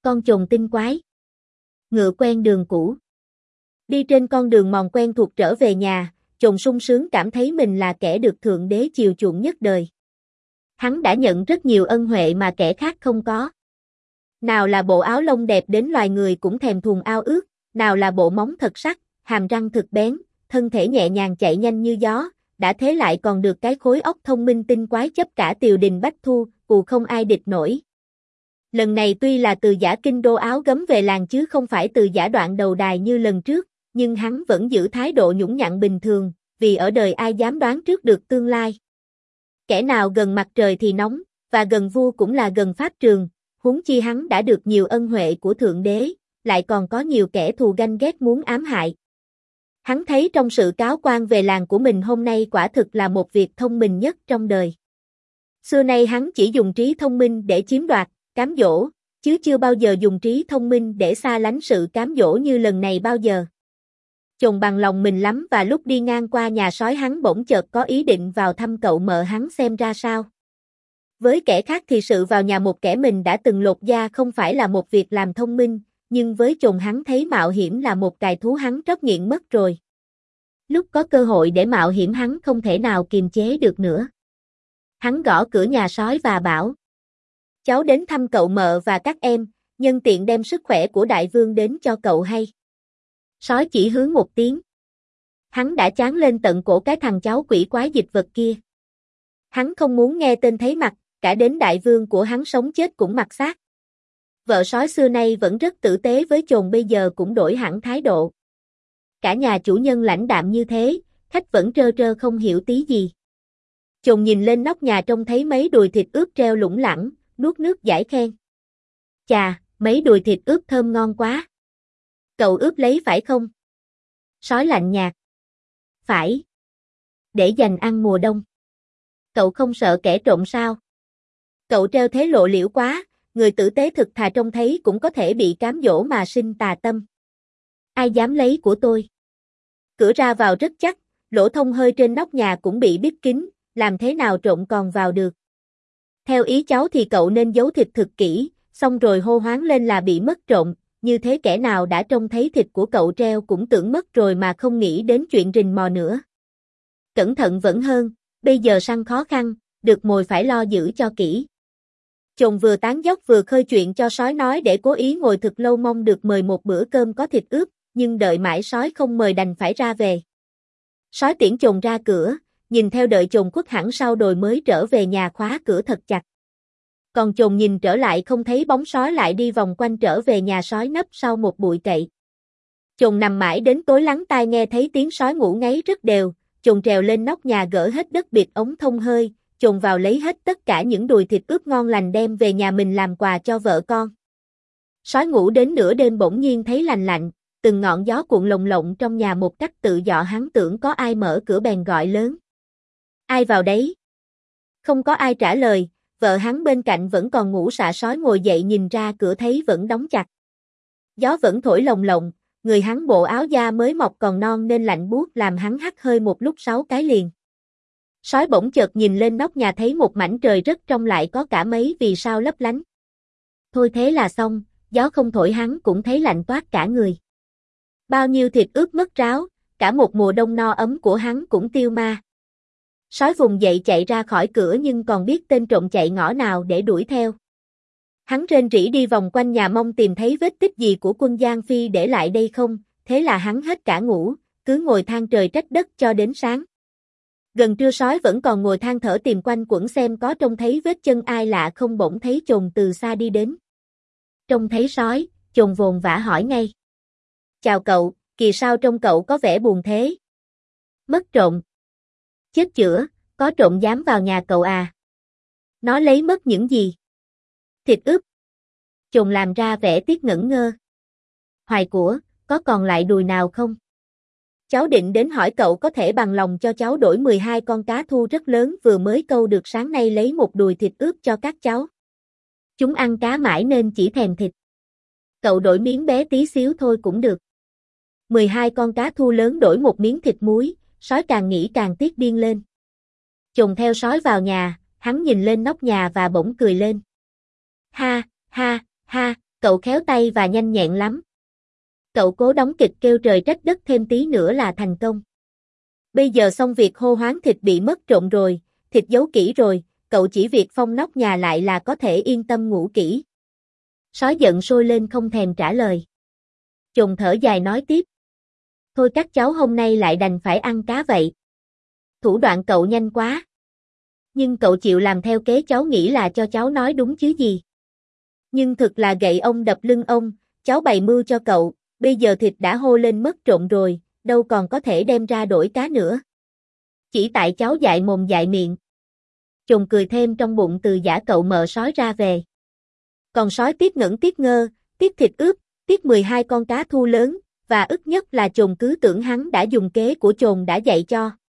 Con chồn tinh quái. Ngựa quen đường cũ. Đi trên con đường mòn quen thuộc trở về nhà, chồn sung sướng cảm thấy mình là kẻ được Thượng Đế chiều chuộng nhất đời. Hắn đã nhận rất nhiều ân huệ mà kẻ khác không có. Nào là bộ áo lông đẹp đến loài người cũng thèm thuồng ao ước, nào là bộ móng thật sắc, hàm răng thực bén, thân thể nhẹ nhàng chạy nhanh như gió, đã thế lại còn được cái khối óc thông minh tinh quái chấp cả Tiều Đình Bách Thu, cù không ai địch nổi. Lần này tuy là từ giả kinh đô áo gấm về làng chứ không phải từ giả đoạn đầu đài như lần trước, nhưng hắn vẫn giữ thái độ nhũng nhặn bình thường, vì ở đời ai dám đoán trước được tương lai. Kẻ nào gần mặt trời thì nóng, và gần vua cũng là gần pháp trường, huống chi hắn đã được nhiều ân huệ của Thượng Đế, lại còn có nhiều kẻ thù ganh ghét muốn ám hại. Hắn thấy trong sự cáo quan về làng của mình hôm nay quả thực là một việc thông minh nhất trong đời. Xưa nay hắn chỉ dùng trí thông minh để chiếm đoạt, cám dỗ, chứ chưa bao giờ dùng trí thông minh để xa lánh sự cám dỗ như lần này bao giờ. Chồn bằng lòng mình lắm và lúc đi ngang qua nhà sói hắn bỗng chợt có ý định vào thăm cậu mợ hắn xem ra sao. Với kẻ khác thì sự vào nhà một kẻ mình đã từng lột da không phải là một việc làm thông minh, nhưng với chồn hắn thấy mạo hiểm là một cài thú hắn trót nghiện mất rồi. Lúc có cơ hội để mạo hiểm hắn không thể nào kiềm chế được nữa. Hắn gõ cửa nhà sói và bảo: cháu đến thăm cậu mợ và các em, nhân tiện đem sức khỏe của đại vương đến cho cậu hay. Sói chỉ hướng một tiếng. Hắn đã chán lên tận cổ cái thằng cháu quỷ quái dịch vật kia. Hắn không muốn nghe tên thấy mặt, cả đến đại vương của hắn sống chết cũng mặc xác. Vợ sói xưa nay vẫn rất tử tế với chồn bây giờ cũng đổi hẳn thái độ. Cả nhà chủ nhân lãnh đạm như thế, khách vẫn trơ trơ không hiểu tí gì. Chồn nhìn lên nóc nhà trông thấy mấy đùi thịt ướp treo lủng lẳng, nuốt nước giải khen. Chà, mấy đùi thịt ướp thơm ngon quá. Cậu ướp lấy phải không? Sói lạnh nhạt. Phải. Để dành ăn mùa đông. Cậu không sợ kẻ trộm sao? Cậu treo thế lộ liễu quá, người tử tế thực thà trông thấy cũng có thể bị cám dỗ mà sinh tà tâm. Ai dám lấy của tôi? Cửa ra vào rất chắc, lỗ thông hơi trên nóc nhà cũng bị bít kín, làm thế nào trộm còn vào được? Theo ý cháu thì cậu nên giấu thịt thực kỹ, xong rồi hô hoáng lên là bị mất trộm, như thế kẻ nào đã trông thấy thịt của cậu treo cũng tưởng mất rồi mà không nghĩ đến chuyện rình mò nữa. Cẩn thận vẫn hơn, bây giờ săn khó khăn, được mồi phải lo giữ cho kỹ. Chồn vừa tán dóc vừa khơi chuyện cho sói nói để cố ý ngồi thực lâu mong được mời một bữa cơm có thịt ướp, nhưng đợi mãi sói không mời đành phải ra về. Sói tiễn chồn ra cửa, nhìn theo đợi chồn khuất hẳn sau đồi mới trở về nhà khóa cửa thật chặt. Còn chồn nhìn trở lại không thấy bóng sói lại đi vòng quanh trở về nhà sói nấp sau một bụi cậy. Chồn nằm mãi đến tối lắng tai nghe thấy tiếng sói ngủ ngáy rất đều, chồn trèo lên nóc nhà gỡ hết đất bịt ống thông hơi, chồn vào lấy hết tất cả những đùi thịt ướp ngon lành đem về nhà mình làm quà cho vợ con. Sói ngủ đến nửa đêm bỗng nhiên thấy lành lạnh, từng ngọn gió cuộn lồng lộng trong nhà một cách tự dọ hắn tưởng có ai mở cửa bèn gọi lớn. Ai vào đấy? Không có ai trả lời, vợ hắn bên cạnh vẫn còn ngủ xạ sói ngồi dậy nhìn ra cửa thấy vẫn đóng chặt. Gió vẫn thổi lồng lộng, người hắn bộ áo da mới mọc còn non nên lạnh buốt làm hắn hắt hơi một lúc 6 cái liền. Sói bỗng chợt nhìn lên nóc nhà thấy một mảnh trời rất trong lại có cả mấy vì sao lấp lánh. Thôi thế là xong, gió không thổi hắn cũng thấy lạnh toát cả người. Bao nhiêu thịt ướp mất ráo, cả một mùa đông no ấm của hắn cũng tiêu ma. Sói vùng dậy chạy ra khỏi cửa nhưng còn biết tên trộm chạy ngõ nào để đuổi theo. Hắn rên rỉ đi vòng quanh nhà mong tìm thấy vết tích gì của quân Giang Phi để lại đây không, thế là hắn hết cả ngủ, cứ ngồi than trời trách đất cho đến sáng. Gần trưa sói vẫn còn ngồi than thở tìm quanh quẩn xem có trông thấy vết chân ai lạ không bỗng thấy chồn từ xa đi đến. Trông thấy sói, chồn vồn vã hỏi ngay. Chào cậu, kỳ sao trông cậu có vẻ buồn thế? Mất trộm. Chết chữa, có trộm dám vào nhà cậu à? Nó lấy mất những gì? Thịt ướp. Chồn làm ra vẻ tiếc ngẩn ngơ. Hoài của, có còn lại đùi nào không? Cháu định đến hỏi cậu có thể bằng lòng cho cháu đổi 12 con cá thu rất lớn vừa mới câu được sáng nay lấy một đùi thịt ướp cho các cháu. Chúng ăn cá mãi nên chỉ thèm thịt. Cậu đổi miếng bé tí xíu thôi cũng được. 12 con cá thu lớn đổi một miếng thịt muối, sói càng nghĩ càng tiếc điên lên. Chồn theo sói vào nhà, hắn nhìn lên nóc nhà và bỗng cười lên. Ha, ha, ha, Cậu khéo tay và nhanh nhẹn lắm. Cậu cố đóng kịch kêu trời trách đất thêm tí nữa là thành công. Bây giờ xong việc hô hoán thịt bị mất trộm rồi, thịt giấu kỹ rồi, cậu chỉ việc phong nóc nhà lại là có thể yên tâm ngủ kỹ. Sói giận sôi lên không thèm trả lời. Chồn thở dài nói tiếp. Thôi các cháu hôm nay lại đành phải ăn cá vậy. Thủ đoạn cậu nhanh quá. Nhưng cậu chịu làm theo kế cháu nghĩ là cho cháu nói đúng chứ gì. Nhưng thực là gậy ông đập lưng ông, cháu bày mưu cho cậu, bây giờ thịt đã hô lên mất trộm rồi, đâu còn có thể đem ra đổi cá nữa. Chỉ tại cháu dại mồm dại miệng. Chồn cười thêm trong bụng từ giả cậu mợ sói ra về. Còn sói tiếc ngẩn tiếc ngơ, tiếc thịt ướp, tiếc 12 con cá thu lớn, và ức nhất là chồn cứ tưởng hắn đã dùng kế của chồn đã dạy cho.